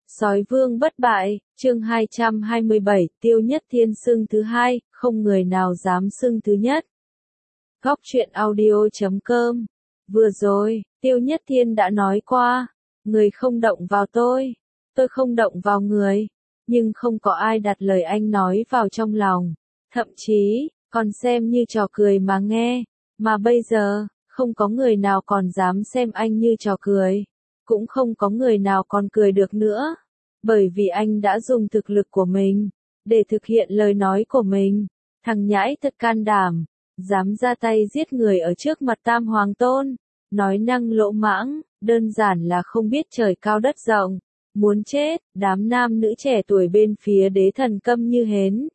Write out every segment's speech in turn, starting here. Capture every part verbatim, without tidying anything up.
Sói vương bất bại, chương hai trăm hai mươi bảy, Tiêu Nhất Thiên xưng thứ hai, không người nào dám xưng thứ nhất. Góc truyện audio chấm com. Vừa rồi, Tiêu Nhất Thiên đã nói qua, người không động vào tôi, tôi không động vào người, nhưng không có ai đặt lời anh nói vào trong lòng, thậm chí, còn xem như trò cười mà nghe, mà bây giờ, không có người nào còn dám xem anh như trò cười. Cũng không có người nào còn cười được nữa, bởi vì anh đã dùng thực lực của mình, để thực hiện lời nói của mình. Thằng nhãi thật can đảm, dám ra tay giết người ở trước mặt Tam Hoàng Tôn, nói năng lỗ mãng, đơn giản là không biết trời cao đất rộng, muốn chết. Đám nam nữ trẻ tuổi bên phía đế thần câm như hến.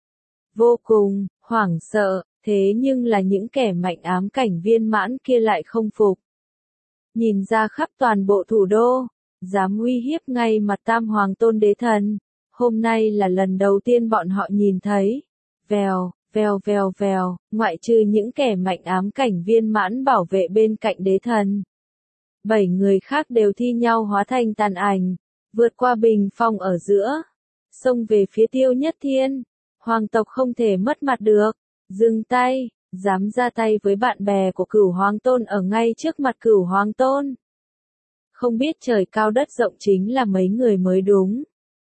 Vô cùng, hoảng sợ, thế nhưng là những kẻ mạnh ám cảnh viên mãn kia lại không phục. Nhìn ra khắp toàn bộ thủ đô, dám uy hiếp ngay mặt Tam Hoàng Tôn đế thần. Hôm nay là lần đầu tiên bọn họ nhìn thấy. Vèo, vèo vèo vèo, ngoại trừ những kẻ mạnh ám cảnh viên mãn bảo vệ bên cạnh đế thần. Bảy người khác đều thi nhau hóa thành tàn ảnh, vượt qua bình phong ở giữa, xông về phía Tiêu Nhất Thiên. Hoàng tộc không thể mất mặt được, dừng tay. Dám ra tay với bạn bè của Cửu Hoàng Tôn ở ngay trước mặt Cửu Hoàng Tôn. Không biết trời cao đất rộng chính là mấy người mới đúng.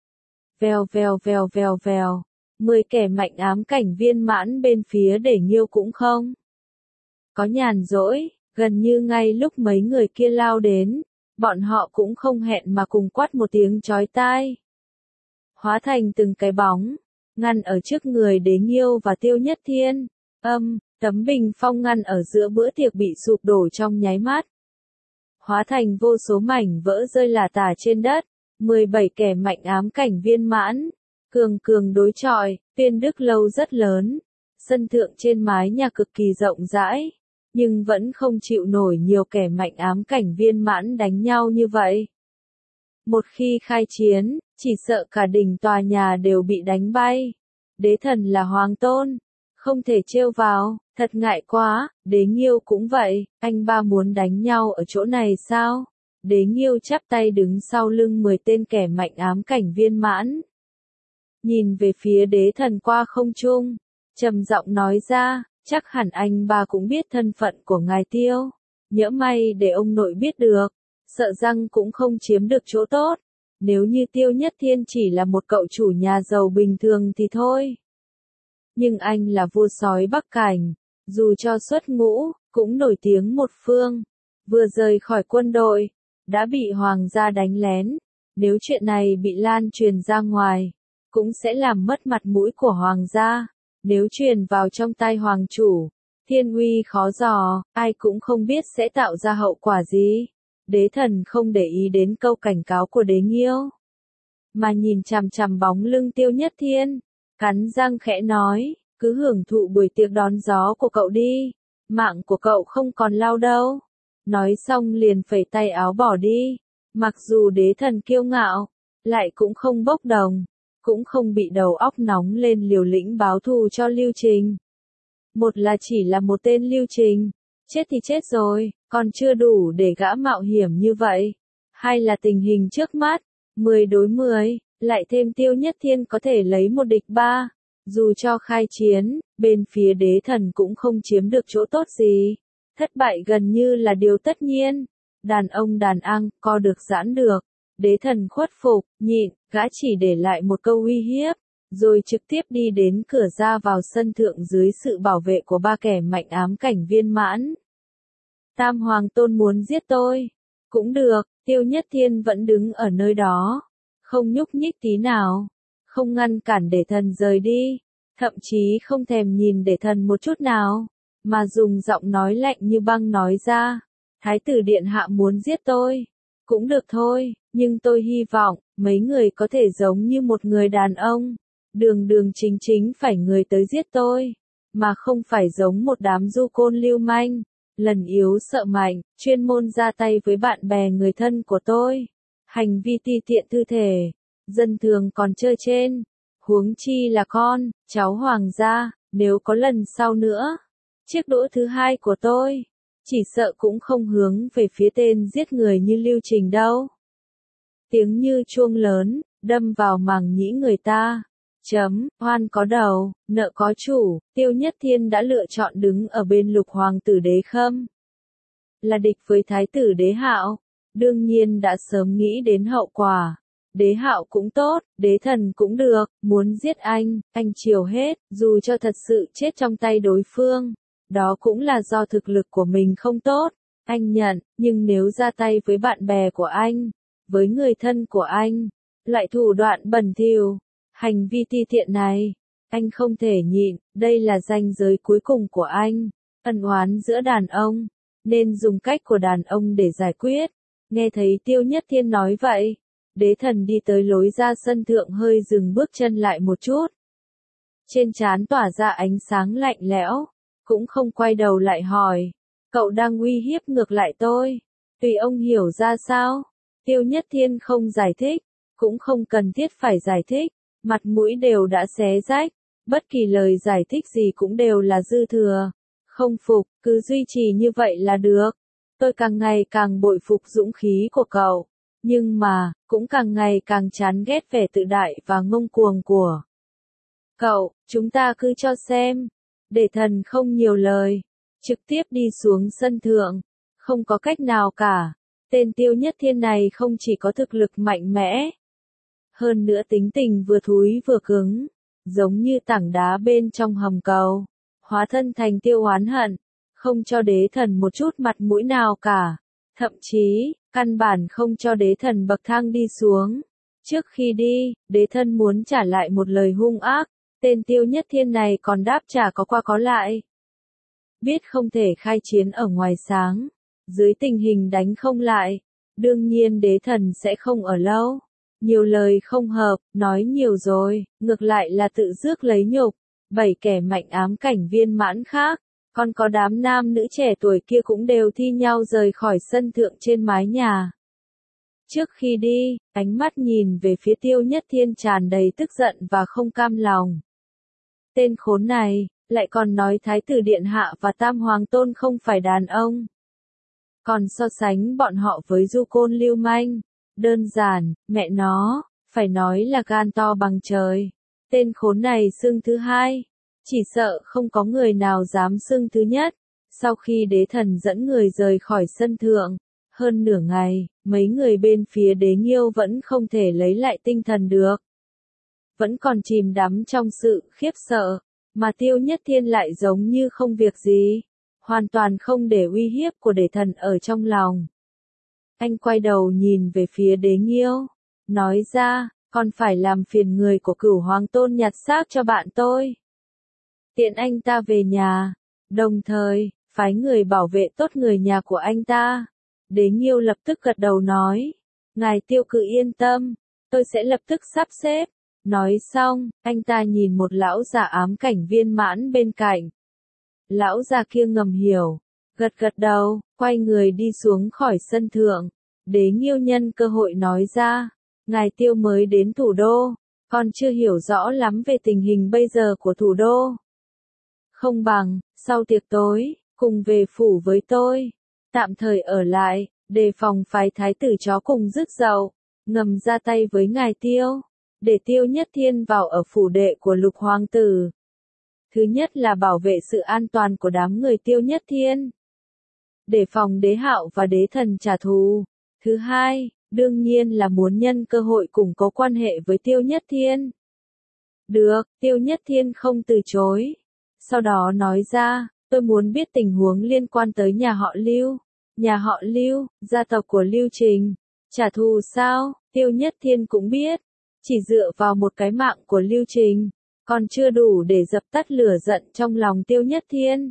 Vèo vèo vèo vèo vèo, mười kẻ mạnh ám cảnh viên mãn bên phía Để Nghiêu cũng không có nhàn rỗi, gần như ngay lúc mấy người kia lao đến, bọn họ cũng không hẹn mà cùng quát một tiếng chói tai. Hóa thành từng cái bóng, ngăn ở trước người Đế Nghiêu và Tiêu Nhất Thiên. Âm, tấm bình phong ngăn ở giữa bữa tiệc bị sụp đổ trong nháy mắt. Hóa thành vô số mảnh vỡ rơi lả tả trên đất. mười bảy kẻ mạnh ám cảnh viên mãn, cường cường đối chọi, Tiên Đức Lâu rất lớn. Sân thượng trên mái nhà cực kỳ rộng rãi, nhưng vẫn không chịu nổi nhiều kẻ mạnh ám cảnh viên mãn đánh nhau như vậy. Một khi khai chiến, chỉ sợ cả đỉnh tòa nhà đều bị đánh bay. Đế thần là Hoàng Tôn, không thể trêu vào, thật ngại quá. Đế Nghiêu cũng vậy, anh ba muốn đánh nhau ở chỗ này sao? Đế Nghiêu chắp tay đứng sau lưng mười tên kẻ mạnh ám cảnh viên mãn. Nhìn về phía đế thần qua không trung, trầm giọng nói ra, chắc hẳn anh ba cũng biết thân phận của ngài Tiêu. Nhỡ may để ông nội biết được, sợ rằng cũng không chiếm được chỗ tốt. Nếu như Tiêu Nhất Thiên chỉ là một cậu chủ nhà giàu bình thường thì thôi. Nhưng anh là vua sói Bắc Cảnh, dù cho xuất ngũ, cũng nổi tiếng một phương. Vừa rời khỏi quân đội, đã bị hoàng gia đánh lén. Nếu chuyện này bị lan truyền ra ngoài, cũng sẽ làm mất mặt mũi của hoàng gia. Nếu truyền vào trong tay hoàng chủ, thiên uy khó dò, ai cũng không biết sẽ tạo ra hậu quả gì. Đế thần không để ý đến câu cảnh cáo của Đế Nghiêu, mà nhìn chằm chằm bóng lưng Tiêu Nhất Thiên. Cắn răng khẽ nói, cứ hưởng thụ buổi tiệc đón gió của cậu đi, mạng của cậu không còn lao đâu. Nói xong liền phẩy tay áo bỏ đi. Mặc dù đế thần kiêu ngạo, lại cũng không bốc đồng, cũng không bị đầu óc nóng lên liều lĩnh báo thù cho Lưu Trình. Một là chỉ là một tên Lưu Trình, chết thì chết rồi, còn chưa đủ để gã mạo hiểm như vậy. Hai là tình hình trước mắt, mười đối mười. Lại thêm Tiêu Nhất Thiên có thể lấy một địch ba. Dù cho khai chiến, bên phía đế thần cũng không chiếm được chỗ tốt gì. Thất bại gần như là điều tất nhiên. Đàn ông đàn ăn, co được giãn được. Đế thần khuất phục, nhịn, gã chỉ để lại một câu uy hiếp, rồi trực tiếp đi đến cửa ra vào sân thượng dưới sự bảo vệ của ba kẻ mạnh ám cảnh viên mãn. Tam Hoàng Tôn muốn giết tôi. Cũng được, Tiêu Nhất Thiên vẫn đứng ở nơi đó, không nhúc nhích tí nào, không ngăn cản để thần rời đi, thậm chí không thèm nhìn để thần một chút nào, mà dùng giọng nói lạnh như băng nói ra, Thái tử điện hạ muốn giết tôi, cũng được thôi, nhưng tôi hy vọng, mấy người có thể giống như một người đàn ông, đường đường chính chính phải người tới giết tôi, mà không phải giống một đám du côn lưu manh, lần yếu sợ mạnh, chuyên môn ra tay với bạn bè người thân của tôi. Hành vi ti tiện tư thể, dân thường còn chơi trên, huống chi là con, cháu hoàng gia. Nếu có lần sau nữa, chiếc đũa thứ hai của tôi, chỉ sợ cũng không hướng về phía tên giết người như Lưu Trình đâu. tiếng như chuông lớn, đâm vào màng nhĩ người ta. Chấm, oan có đầu, nợ có chủ, Tiêu Nhất Thiên đã lựa chọn đứng ở bên Lục Hoàng tử Đế Khâm. Là địch với Thái tử Đế Hạo, đương nhiên đã sớm nghĩ đến hậu quả. Đế Hạo cũng tốt, Đế Thần cũng được, muốn giết anh, anh chiều hết, dù cho thật sự chết trong tay đối phương. Đó cũng là do thực lực của mình không tốt, anh nhận, nhưng nếu ra tay với bạn bè của anh, với người thân của anh, loại thủ đoạn bẩn thỉu, hành vi ti tiện này, anh không thể nhịn, đây là ranh giới cuối cùng của anh. Ân oán giữa đàn ông, nên dùng cách của đàn ông để giải quyết. Nghe thấy Tiêu Nhất Thiên nói vậy, Đế Thần đi tới lối ra sân thượng hơi dừng bước chân lại một chút. Trên trán tỏa ra ánh sáng lạnh lẽo, cũng không quay đầu lại hỏi, cậu đang uy hiếp ngược lại tôi, tùy ông hiểu ra sao. Tiêu Nhất Thiên không giải thích, cũng không cần thiết phải giải thích, mặt mũi đều đã xé rách, bất kỳ lời giải thích gì cũng đều là dư thừa. Không phục, cứ duy trì như vậy là được. Tôi càng ngày càng bội phục dũng khí của cậu, nhưng mà, cũng càng ngày càng chán ghét vẻ tự đại và ngông cuồng của cậu. Chúng ta cứ cho xem. Để Thần không nhiều lời, trực tiếp đi xuống sân thượng, không có cách nào cả. Tên Tiêu Nhất Thiên này không chỉ có thực lực mạnh mẽ, hơn nữa tính tình vừa thúi vừa cứng, giống như tảng đá bên trong hầm cầu, hóa thân thành Tiêu oán hận, không cho Đế Thần một chút mặt mũi nào cả, thậm chí, căn bản không cho Đế Thần bậc thang đi xuống. Trước khi đi, Đế Thần muốn trả lại một lời hung ác, tên Tiêu Nhất Thiên này còn đáp trả có qua có lại. Biết không thể khai chiến ở ngoài sáng, dưới tình hình đánh không lại, đương nhiên Đế Thần sẽ không ở lâu. Nhiều lời không hợp, nói nhiều rồi, ngược lại là tự rước lấy nhục. Bảy kẻ mạnh ám cảnh viên mãn khác, còn có đám nam nữ trẻ tuổi kia cũng đều thi nhau rời khỏi sân thượng trên mái nhà. Trước khi đi, ánh mắt nhìn về phía Tiêu Nhất Thiên tràn đầy tức giận và không cam lòng. Tên khốn này, lại còn nói Thái tử Điện Hạ và Tam Hoàng Tôn không phải đàn ông. Còn so sánh bọn họ với du côn lưu manh. Đơn giản, mẹ nó, phải nói là gan to bằng trời. Tên khốn này xưng thứ hai, chỉ sợ không có người nào dám xưng thứ nhất. Sau khi Đế Thần dẫn người rời khỏi sân thượng, hơn nửa ngày, mấy người bên phía Đế Nghiêu vẫn không thể lấy lại tinh thần được. Vẫn còn chìm đắm trong sự khiếp sợ, mà Tiêu Nhất Thiên lại giống như không việc gì, hoàn toàn không để uy hiếp của Đế Thần ở trong lòng. Anh quay đầu nhìn về phía Đế Nghiêu, nói ra, còn phải làm phiền người của Cửu Hoàng Tôn nhặt xác cho bạn tôi. Tiện anh ta về nhà, đồng thời, phái người bảo vệ tốt người nhà của anh ta. Đế Nghiêu lập tức gật đầu nói, ngài Tiêu cứ yên tâm, tôi sẽ lập tức sắp xếp. Nói xong, anh ta nhìn một lão già ám cảnh viên mãn bên cạnh. Lão già kia ngầm hiểu, gật gật đầu, quay người đi xuống khỏi sân thượng. Đế Nghiêu nhân cơ hội nói ra, ngài Tiêu mới đến thủ đô, còn chưa hiểu rõ lắm về tình hình bây giờ của thủ đô. Không bằng, sau tiệc tối, cùng về phủ với tôi, tạm thời ở lại, đề phòng phái thái tử chó cùng rước dậu, ngầm ra tay với ngài Tiêu, để Tiêu Nhất Thiên vào ở phủ đệ của Lục Hoàng tử. Thứ nhất là bảo vệ sự an toàn của đám người Tiêu Nhất Thiên, để phòng Đế Hạo và Đế Thần trả thù. Thứ hai, đương nhiên là muốn nhân cơ hội củng cố quan hệ với Tiêu Nhất Thiên. Được, Tiêu Nhất Thiên không từ chối. Sau đó nói ra, tôi muốn biết tình huống liên quan tới nhà họ Lưu. Nhà họ Lưu, gia tộc của Lưu Trình. Trả thù sao? Tiêu Nhất Thiên cũng biết. Chỉ dựa vào một cái mạng của Lưu Trình, còn chưa đủ để dập tắt lửa giận trong lòng Tiêu Nhất Thiên.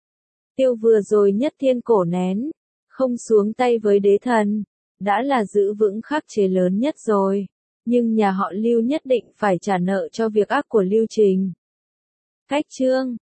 Tiêu vừa rồi Nhất Thiên cổ nén, không xuống tay với Đế Thần, đã là giữ vững khắc chế lớn nhất rồi. Nhưng nhà họ Lưu nhất định phải trả nợ cho việc ác của Lưu Trình. Cách chương